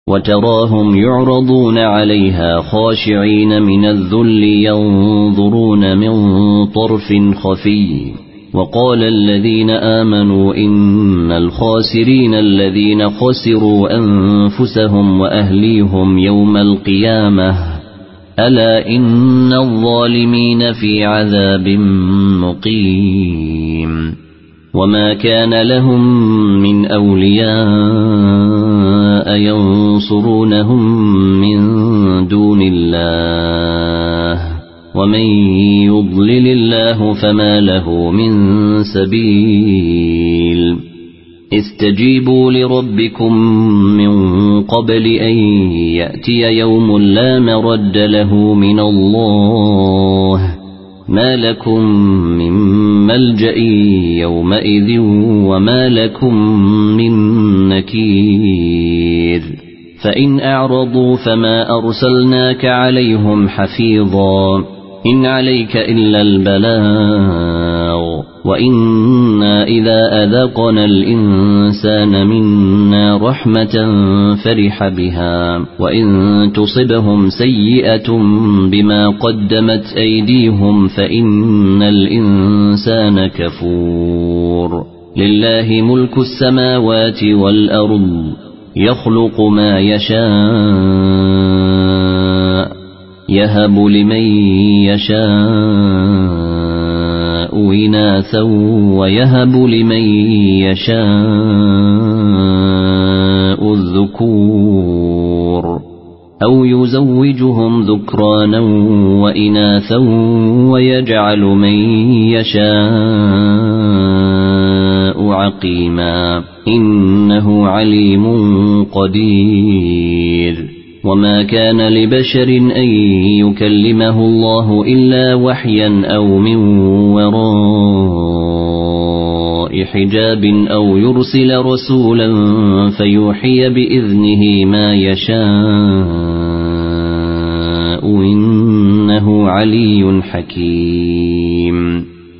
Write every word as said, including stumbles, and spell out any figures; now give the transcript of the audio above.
وتراهم يعرضون عليها خاشعين من الذل ينظرون من طرف خفي. وقال الذين آمنوا إن الخاسرين الذين خسروا أنفسهم وأهليهم يوم القيامة ألا إن الظالمين في عذاب مقيم. وما كان لهم من أولياء ينصرونهم من دون الله ومن يضلل الله فما له من سبيل. استجيبوا لربكم من قبل أن يأتي يوم لا مرد له من الله ما لكم من ملجأ يومئذ وما لكم من نكير. فإن أعرضوا فما أرسلناك عليهم حفيظا إن عليك إلا البلاغ وإنا إذا أذقنا الإنسان منا رحمة فرح بها وإن تصبهم سيئة بما قدمت أيديهم فإن الإنسان كفور. لله ملك السماوات والأرض يخلق ما يشاء يهب لمن يشاء إناثا ويهب لمن يشاء الذكور أو يزوجهم ذكرانا وإناثا ويجعل من يشاء عقيما إنه عليم قدير. وما كان لبشر أن يكلمه الله إلا وحيا أو من وراء حجاب أو يرسل رسولا فيوحي بإذنه ما يشاء إنه علي حكيم.